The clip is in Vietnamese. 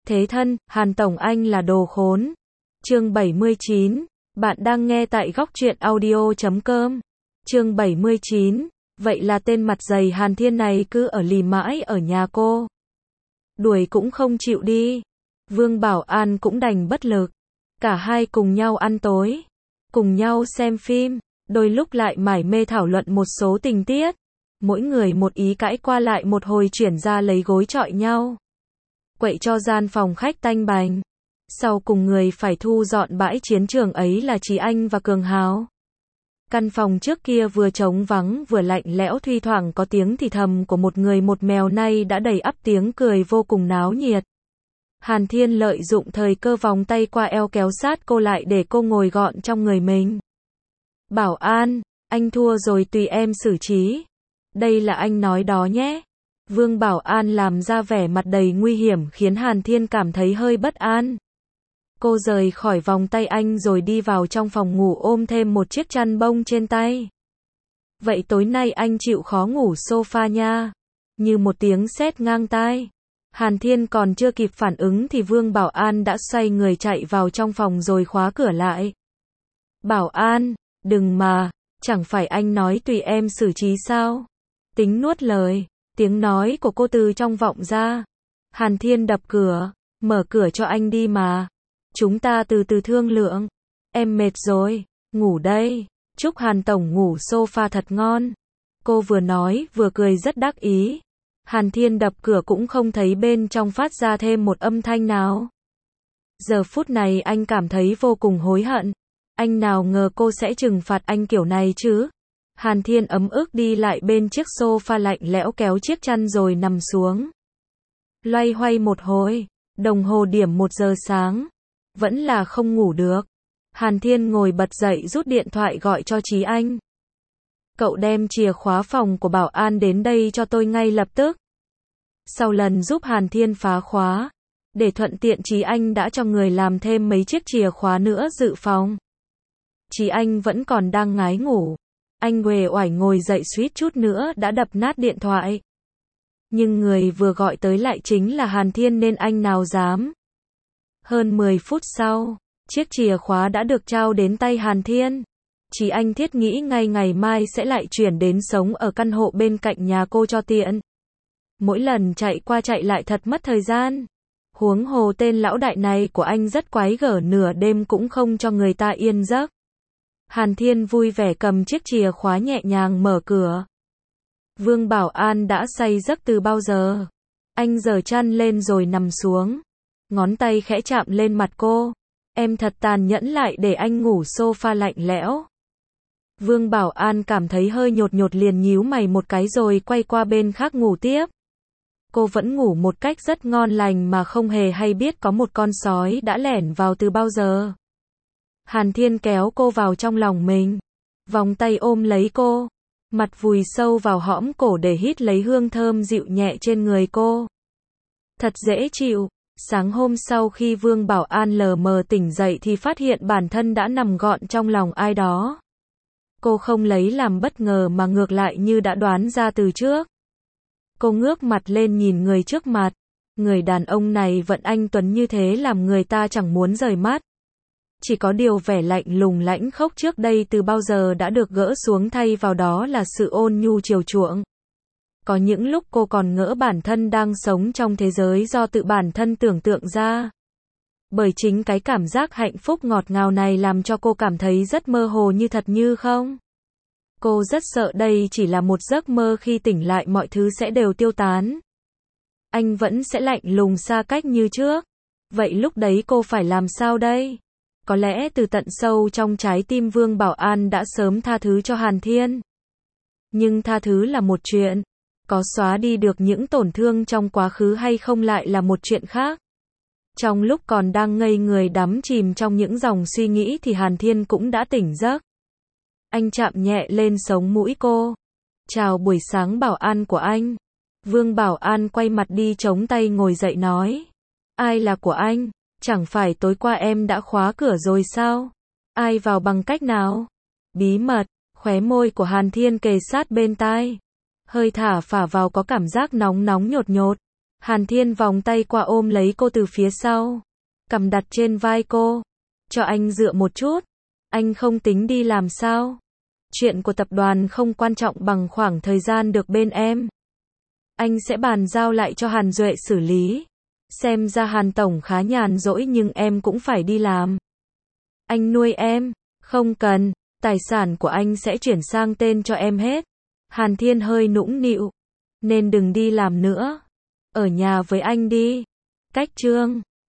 Thế thân, Hàn Tổng anh là đồ khốn. Chương 79, bạn đang nghe tại góc truyện audio.com. Chương 79, vậy là tên mặt dày Hàn Thiên này cứ ở lì mãi ở nhà cô. Đuổi cũng không chịu đi. Vương Bảo An cũng đành bất lực. Cả hai cùng nhau ăn tối, cùng nhau xem phim, đôi lúc lại mải mê thảo luận một số tình tiết. Mỗi người một ý cãi qua lại một hồi chuyển ra lấy gối chọi nhau. Quậy cho gian phòng khách tanh bành. Sau cùng người phải thu dọn bãi chiến trường ấy là Trí Anh và Cường Hào. Căn phòng trước kia vừa trống vắng vừa lạnh lẽo, thi thoảng có tiếng thì thầm của một người một mèo, nay đã đầy ắp tiếng cười vô cùng náo nhiệt. Hàn Thiên lợi dụng thời cơ vòng tay qua eo kéo sát cô lại để cô ngồi gọn trong người mình. Bảo An, anh thua rồi tùy em xử trí. Đây là anh nói đó nhé. Vương Bảo An làm ra vẻ mặt đầy nguy hiểm khiến Hàn Thiên cảm thấy hơi bất an. Cô rời khỏi vòng tay anh rồi đi vào trong phòng ngủ ôm thêm một chiếc chăn bông trên tay. Vậy tối nay anh chịu khó ngủ sofa nha. Như một tiếng sét ngang tai. Hàn Thiên còn chưa kịp phản ứng thì Vương Bảo An đã xoay người chạy vào trong phòng rồi khóa cửa lại. Bảo An, đừng mà, chẳng phải anh nói tùy em xử trí sao? Tính nuốt lời, tiếng nói của cô từ trong vọng ra. Hàn Thiên đập cửa, mở cửa cho anh đi mà. Chúng ta từ từ thương lượng. Em mệt rồi, ngủ đây. Chúc Hàn Tổng ngủ sofa thật ngon. Cô vừa nói vừa cười rất đắc ý. Hàn Thiên đập cửa cũng không thấy bên trong phát ra thêm một âm thanh nào. Giờ phút này anh cảm thấy vô cùng hối hận. Anh nào ngờ cô sẽ trừng phạt anh kiểu này chứ. Hàn Thiên ấm ức đi lại bên chiếc sofa lạnh lẽo, kéo chiếc chăn rồi nằm xuống. Loay hoay một hồi, đồng hồ điểm 1 giờ sáng. Vẫn là không ngủ được. Hàn Thiên ngồi bật dậy rút điện thoại gọi cho Trí Anh. Cậu đem chìa khóa phòng của Bảo An đến đây cho tôi ngay lập tức. Sau lần giúp Hàn Thiên phá khóa, để thuận tiện Trí Anh đã cho người làm thêm mấy chiếc chìa khóa nữa dự phòng. Trí Anh vẫn còn đang ngái ngủ. Anh uể oải ngồi dậy suýt chút nữa đã đập nát điện thoại. Nhưng người vừa gọi tới lại chính là Hàn Thiên nên anh nào dám. Hơn 10 phút sau, chiếc chìa khóa đã được trao đến tay Hàn Thiên. Trí Anh thiết nghĩ ngay ngày mai sẽ lại chuyển đến sống ở căn hộ bên cạnh nhà cô cho tiện. Mỗi lần chạy qua chạy lại thật mất thời gian. Huống hồ tên lão đại này của anh rất quái gở, nửa đêm cũng không cho người ta yên giấc. Hàn Thiên vui vẻ cầm chiếc chìa khóa nhẹ nhàng mở cửa. Vương Bảo An đã say giấc từ bao giờ. Anh giở chăn lên rồi nằm xuống. Ngón tay khẽ chạm lên mặt cô. Em thật tàn nhẫn, lại để anh ngủ sofa lạnh lẽo. Vương Bảo An cảm thấy hơi nhột nhột liền nhíu mày một cái rồi quay qua bên khác ngủ tiếp. Cô vẫn ngủ một cách rất ngon lành mà không hề hay biết có một con sói đã lẻn vào từ bao giờ. Hàn Thiên kéo cô vào trong lòng mình. Vòng tay ôm lấy cô. Mặt vùi sâu vào hõm cổ để hít lấy hương thơm dịu nhẹ trên người cô. Thật dễ chịu. Sáng hôm sau khi Vương Bảo An lờ mờ tỉnh dậy thì phát hiện bản thân đã nằm gọn trong lòng ai đó. Cô không lấy làm bất ngờ mà ngược lại như đã đoán ra từ trước. Cô ngước mặt lên nhìn người trước mặt. Người đàn ông này vẫn anh tuấn như thế làm người ta chẳng muốn rời mắt. Chỉ có điều vẻ lạnh lùng lãnh khốc trước đây từ bao giờ đã được gỡ xuống, thay vào đó là sự ôn nhu chiều chuộng. Có những lúc cô còn ngỡ bản thân đang sống trong thế giới do tự bản thân tưởng tượng ra. Bởi chính cái cảm giác hạnh phúc ngọt ngào này làm cho cô cảm thấy rất mơ hồ, như thật như không. Cô rất sợ đây chỉ là một giấc mơ, khi tỉnh lại mọi thứ sẽ đều tiêu tán. Anh vẫn sẽ lạnh lùng xa cách như trước. Vậy lúc đấy cô phải làm sao đây? Có lẽ từ tận sâu trong trái tim Vương Bảo An đã sớm tha thứ cho Hàn Thiên. Nhưng tha thứ là một chuyện. Có xóa đi được những tổn thương trong quá khứ hay không lại là một chuyện khác. Trong lúc còn đang ngây người đắm chìm trong những dòng suy nghĩ thì Hàn Thiên cũng đã tỉnh giấc. Anh chạm nhẹ lên sống mũi cô. Chào buổi sáng Bảo An của anh. Vương Bảo An quay mặt đi chống tay ngồi dậy nói. Ai là của anh? Chẳng phải tối qua em đã khóa cửa rồi sao? Ai vào bằng cách nào? Bí mật. Khóe môi của Hàn Thiên kề sát bên tai. Hơi thả phả vào có cảm giác nóng nóng nhột nhột. Hàn Thiên vòng tay qua ôm lấy cô từ phía sau, cầm đặt trên vai cô. Cho anh dựa một chút. Anh không tính đi làm sao? Chuyện của tập đoàn không quan trọng bằng khoảng thời gian được bên em. Anh sẽ bàn giao lại cho Hàn Duệ xử lý. Xem ra Hàn Tổng khá nhàn rỗi nhưng em cũng phải đi làm. Anh nuôi em. Không cần, tài sản của anh sẽ chuyển sang tên cho em hết. Hàn Thiên hơi nũng nịu. Nên đừng đi làm nữa. Ở nhà với anh đi. Cách chương